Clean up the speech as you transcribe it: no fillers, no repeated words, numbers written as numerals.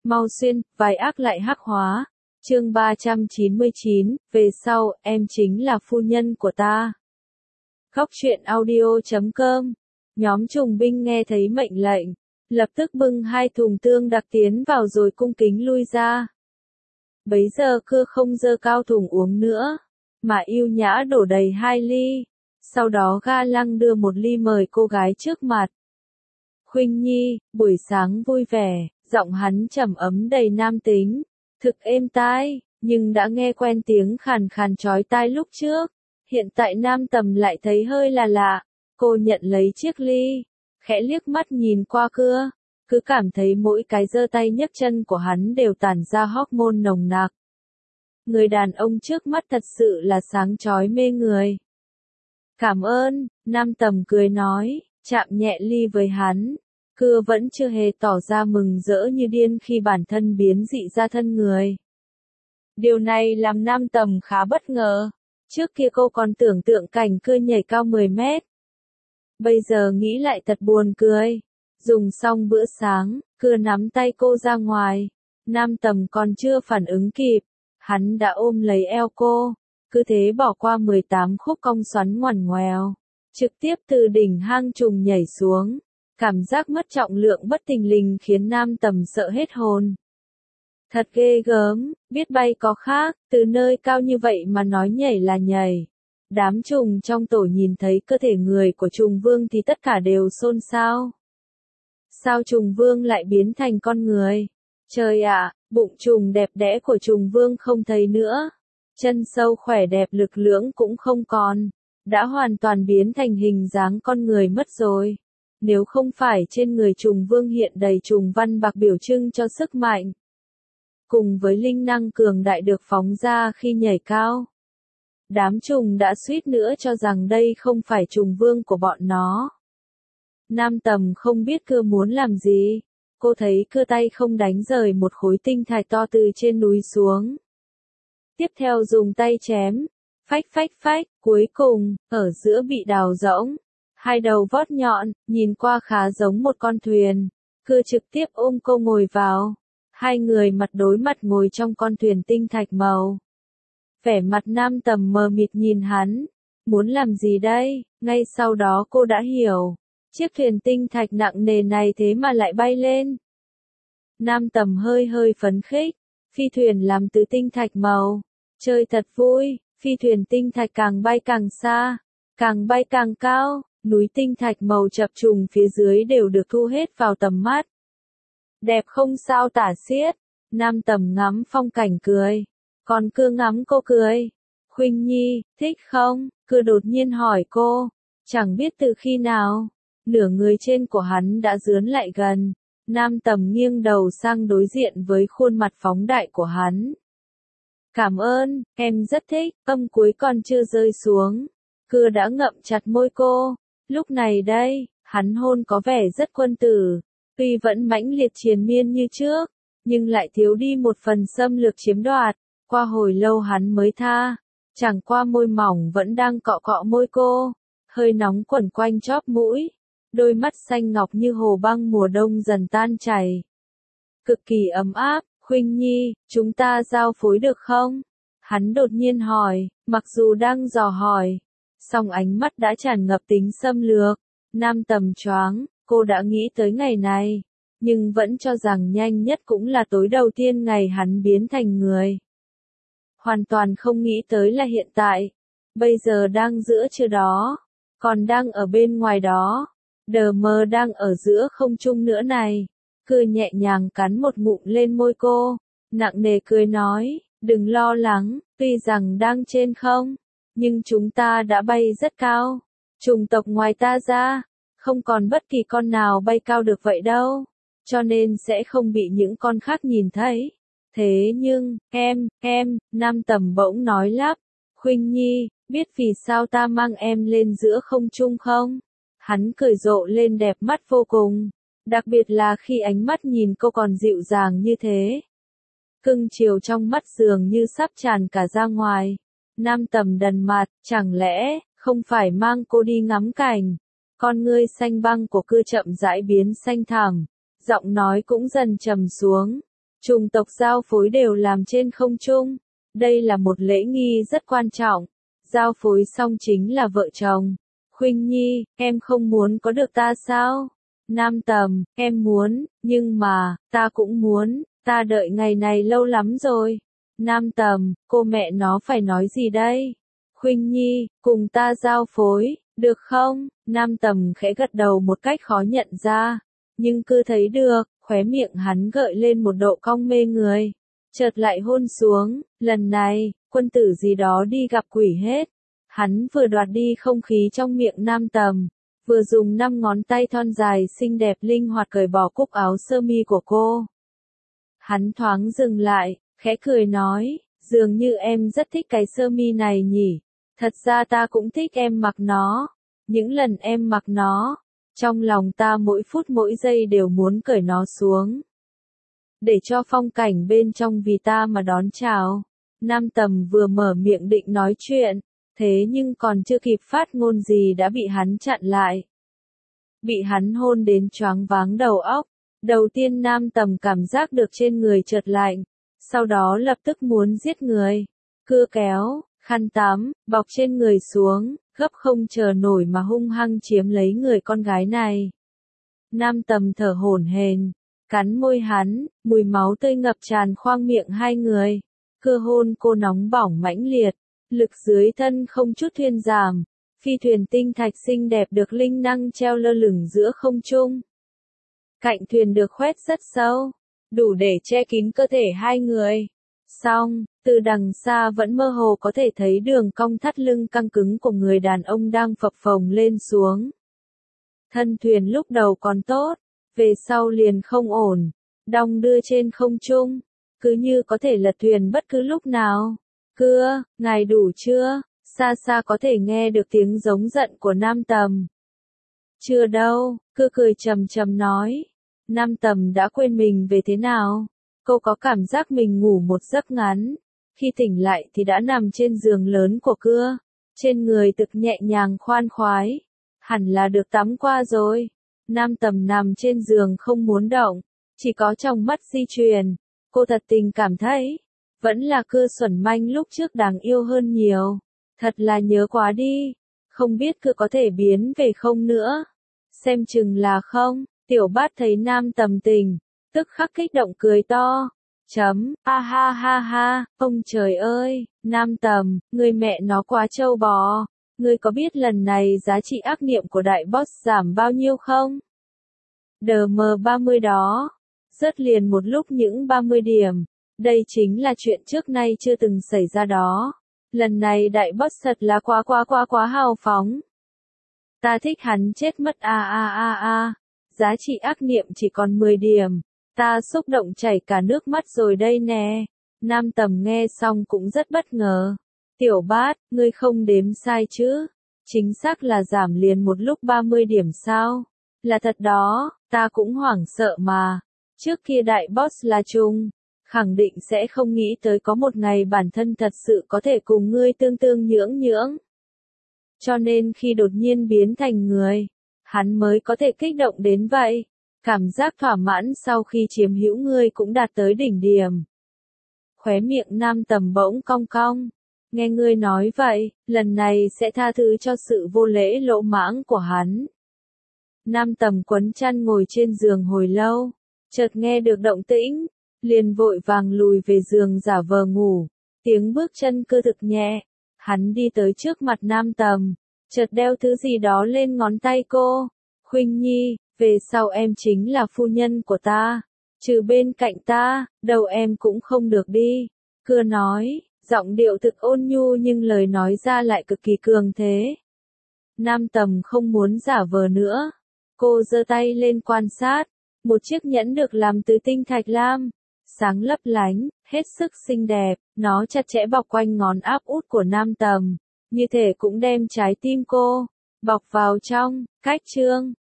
Mau xuyên, vài ác lại hắc hóa. Chương 399, về sau, em chính là phu nhân của ta. Khóc chuyện audio.com. Nhóm trùng binh nghe thấy mệnh lệnh, lập tức bưng 2 thùng tương đặc tiến vào rồi cung kính lui ra. Bấy giờ Cưa không giơ cao thùng uống nữa, mà yêu nhã đổ đầy 2 ly. Sau đó ga lăng đưa 1 ly mời cô gái trước mặt. Khuynh Nhi, buổi sáng vui vẻ, giọng hắn trầm ấm đầy nam tính, thực êm tai, nhưng đã nghe quen tiếng khàn khàn chói tai lúc trước. Hiện tại Nam Tầm lại thấy hơi là lạ. Cô nhận lấy chiếc ly, khẽ liếc mắt nhìn qua Cưa, cứ cảm thấy mỗi cái giơ tay nhấc chân của hắn đều tản ra hormone nồng nặc. Người đàn ông trước mắt thật sự là sáng chói mê người. Cảm ơn, Nam Tầm cười nói, chạm nhẹ ly với hắn. Cưa vẫn chưa hề tỏ ra mừng rỡ như điên khi bản thân biến dị ra thân người. Điều này làm Nam Tầm khá bất ngờ. Trước kia cô còn tưởng tượng cảnh Cưa nhảy cao 10 mét. Bây giờ nghĩ lại thật buồn cười. Dùng xong bữa sáng, Cưa nắm tay cô ra ngoài. Nam Tầm còn chưa phản ứng kịp. Hắn đã ôm lấy eo cô. Cứ thế bỏ qua 18 khúc cong xoắn ngoằn ngoèo. Trực tiếp từ đỉnh hang trùng nhảy xuống. Cảm giác mất trọng lượng bất thình lình khiến Nam Tầm sợ hết hồn. Thật ghê gớm, biết bay có khác, từ nơi cao như vậy mà nói nhảy là nhảy. Đám trùng trong tổ nhìn thấy cơ thể người của trùng vương thì tất cả đều xôn xao. Sao trùng vương lại biến thành con người? Trời ạ, bụng trùng đẹp đẽ của trùng vương không thấy nữa. Chân sâu khỏe đẹp lực lưỡng cũng không còn. Đã hoàn toàn biến thành hình dáng con người mất rồi. Nếu không phải trên người trùng vương hiện đầy trùng văn bạc biểu trưng cho sức mạnh. Cùng với linh năng cường đại được phóng ra khi nhảy cao. Đám trùng đã suýt nữa cho rằng đây không phải trùng vương của bọn nó. Nam Tầm không biết Cưa muốn làm gì. Cô thấy Cưa tay không đánh rời một khối tinh thạch to từ trên núi xuống. Tiếp theo dùng tay chém. Phách phách phách, cuối cùng, ở giữa bị đào rỗng. 2 đầu vót nhọn, nhìn qua khá giống một con thuyền. Cưa trực tiếp ôm cô ngồi vào. 2 người mặt đối mặt ngồi trong con thuyền tinh thạch màu. Vẻ mặt Nam Tầm mờ mịt nhìn hắn. Muốn làm gì đây? Ngay sau đó cô đã hiểu. Chiếc thuyền tinh thạch nặng nề này thế mà lại bay lên. Nam Tầm hơi phấn khích. Phi thuyền làm từ tinh thạch màu. Chơi thật vui. Phi thuyền tinh thạch càng bay càng xa. Càng bay càng cao. Núi tinh thạch màu chập trùng phía dưới đều được thu hết vào tầm mắt. Đẹp không sao tả xiết. Nam Tầm ngắm phong cảnh cười. Còn Cưa ngắm cô cười. Khuynh Nhi, thích không? Cưa đột nhiên hỏi cô. Chẳng biết từ khi nào. Nửa người trên của hắn đã dướn lại gần. Nam Tầm nghiêng đầu sang đối diện với khuôn mặt phóng đại của hắn. Cảm ơn, em rất thích. Âm cuối còn chưa rơi xuống. Cưa đã ngậm chặt môi cô. Lúc này đây, hắn hôn có vẻ rất quân tử. Tuy vẫn mãnh liệt triền miên như trước, nhưng lại thiếu đi một phần xâm lược chiếm đoạt. Qua hồi lâu hắn mới tha. Chẳng qua môi mỏng vẫn đang cọ cọ môi cô. Hơi nóng quẩn quanh chóp mũi. Đôi mắt xanh ngọc như hồ băng mùa đông dần tan chảy. Cực kỳ ấm áp. Khuynh Nhi, chúng ta giao phối được không? Hắn đột nhiên hỏi, mặc dù đang dò hỏi. Song ánh mắt đã tràn ngập tính xâm lược. Nam Tầm choáng. Cô đã nghĩ tới ngày này, nhưng vẫn cho rằng nhanh nhất cũng là tối đầu tiên ngày hắn biến thành người. Hoàn toàn không nghĩ tới là hiện tại. Bây giờ đang giữa trưa đó, còn đang ở bên ngoài đó. Đờ mờ đang ở giữa không trung nữa này. Cưa nhẹ nhàng cắn một ngụm lên môi cô, nặng nề cười nói, đừng lo lắng, tuy rằng đang trên không, nhưng chúng ta đã bay rất cao. Chủng tộc ngoài ta ra, không còn bất kỳ con nào bay cao được vậy đâu, cho nên sẽ không bị những con khác nhìn thấy. Thế nhưng, Nam Tầm bỗng nói lắp, Khuynh Nhi, biết vì sao ta mang em lên giữa không trung không? Hắn cười rộ lên đẹp mắt vô cùng, đặc biệt là khi ánh mắt nhìn cô còn dịu dàng như thế. Cưng chiều trong mắt dường như sắp tràn cả ra ngoài. Nam Tầm đần mặt, chẳng lẽ, không phải mang cô đi ngắm cảnh? Con ngươi xanh băng của Cưa chậm rãi biến xanh thẳm, giọng nói cũng dần trầm xuống. Chủng tộc giao phối đều làm trên không trung. Đây là một lễ nghi rất quan trọng. Giao phối xong chính là vợ chồng. Khuynh Nhi, em không muốn có được ta sao? Nam Tầm, em muốn, nhưng mà, ta cũng muốn, ta đợi ngày này lâu lắm rồi. Nam Tầm, cô mẹ nó phải nói gì đây? Khuynh Nhi, cùng ta giao phối, được không? Nam Tầm khẽ gật đầu một cách khó nhận ra, nhưng cứ thấy được, khóe miệng hắn gợi lên một độ cong mê người. Chợt lại hôn xuống, lần này, quân tử gì đó đi gặp quỷ hết. Hắn vừa đoạt đi không khí trong miệng Nam Tầm, vừa dùng 5 ngón tay thon dài xinh đẹp linh hoạt cởi bỏ cúc áo sơ mi của cô. Hắn thoáng dừng lại, khẽ cười nói, dường như em rất thích cái sơ mi này nhỉ. Thật ra ta cũng thích em mặc nó. Những lần em mặc nó, trong lòng ta mỗi phút mỗi giây đều muốn cởi nó xuống. Để cho phong cảnh bên trong vì ta mà đón chào. Nam Tầm vừa mở miệng định nói chuyện, thế nhưng còn chưa kịp phát ngôn gì đã bị hắn chặn lại. Bị hắn hôn đến choáng váng đầu óc. Đầu tiên Nam Tầm cảm giác được trên người chợt lạnh, sau đó lập tức muốn giết người. Cưa kéo, khăn tắm, bọc trên người xuống, gấp không chờ nổi mà hung hăng chiếm lấy người con gái này. Nam Tầm thở hổn hển, cắn môi hắn, mùi máu tươi ngập tràn khoang miệng hai người. Cưa hôn cô nóng bỏng mãnh liệt, lực dưới thân không chút thuyên giảm. Phi thuyền tinh thạch xinh đẹp được linh năng treo lơ lửng giữa không trung. Cạnh thuyền được khoét rất sâu, đủ để che kín cơ thể hai người. Song, từ đằng xa vẫn mơ hồ có thể thấy đường cong thắt lưng căng cứng của người đàn ông đang phập phồng lên xuống. Thân thuyền lúc đầu còn tốt, về sau liền không ổn, đong đưa trên không trung, cứ như có thể lật thuyền bất cứ lúc nào. Cưa, ngài đủ chưa? Xa xa có thể nghe được tiếng giống giận của Nam Tầm. Chưa đâu, Cưa cười trầm trầm nói. Nam Tầm đã quên mình về thế nào. Cô có cảm giác mình ngủ một giấc ngắn. Khi tỉnh lại thì đã nằm trên giường lớn của Cưa. Trên người thực nhẹ nhàng khoan khoái. Hẳn là được tắm qua rồi. Nam Tầm nằm trên giường không muốn động. Chỉ có trong mắt di chuyển. Cô thật tình cảm thấy. Vẫn là Cưa xuẩn manh lúc trước đáng yêu hơn nhiều. Thật là nhớ quá đi. Không biết Cưa có thể biến về không nữa. Xem chừng là không. Tiểu Bát thấy Nam Tầm tỉnh, tức khắc kích động cười to. Ha ha ha ha, ông trời ơi, Nam Tầm, người mẹ nó quá trâu bò. Ngươi có biết lần này giá trị ác niệm của đại boss giảm bao nhiêu không? DM30 đó. Rớt liền một lúc những 30 điểm. Đây chính là chuyện trước nay chưa từng xảy ra đó. Lần này đại boss thật là quá hào phóng. Ta thích hắn chết mất Giá trị ác niệm chỉ còn 10 điểm. Ta xúc động chảy cả nước mắt rồi đây nè. Nam Tầm nghe xong cũng rất bất ngờ. Tiểu Bát, ngươi không đếm sai chứ? Chính xác là giảm liền một lúc 30 điểm sao? Là thật đó, ta cũng hoảng sợ mà. Trước kia đại boss là Trung, khẳng định sẽ không nghĩ tới có một ngày bản thân thật sự có thể cùng ngươi tương tương nhưỡng. Cho nên khi đột nhiên biến thành người, hắn mới có thể kích động đến vậy. Cảm giác thỏa mãn sau khi chiếm hữu ngươi cũng đạt tới đỉnh điểm. Khóe miệng Nam Tầm bỗng cong cong. Nghe ngươi nói vậy, lần này sẽ tha thứ cho sự vô lễ lỗ mãng của hắn. Nam Tầm quấn chăn ngồi trên giường hồi lâu, chợt nghe được động tĩnh, liền vội vàng lùi về giường giả vờ ngủ. Tiếng bước chân Cưa thực nhẹ, hắn đi tới trước mặt Nam Tầm, chợt đeo thứ gì đó lên ngón tay cô. Khuynh Nhi, về sau em chính là phu nhân của ta. Trừ bên cạnh ta, đâu em cũng không được đi. Cưa nói, giọng điệu thực ôn nhu nhưng lời nói ra lại cực kỳ cường thế. Nam Tầm không muốn giả vờ nữa. Cô giơ tay lên quan sát. Một chiếc nhẫn được làm từ tinh thạch lam. Sáng lấp lánh, hết sức xinh đẹp. Nó chặt chẽ bọc quanh ngón áp út của Nam Tầm. Như thể cũng đem trái tim cô bọc vào trong. Cách chương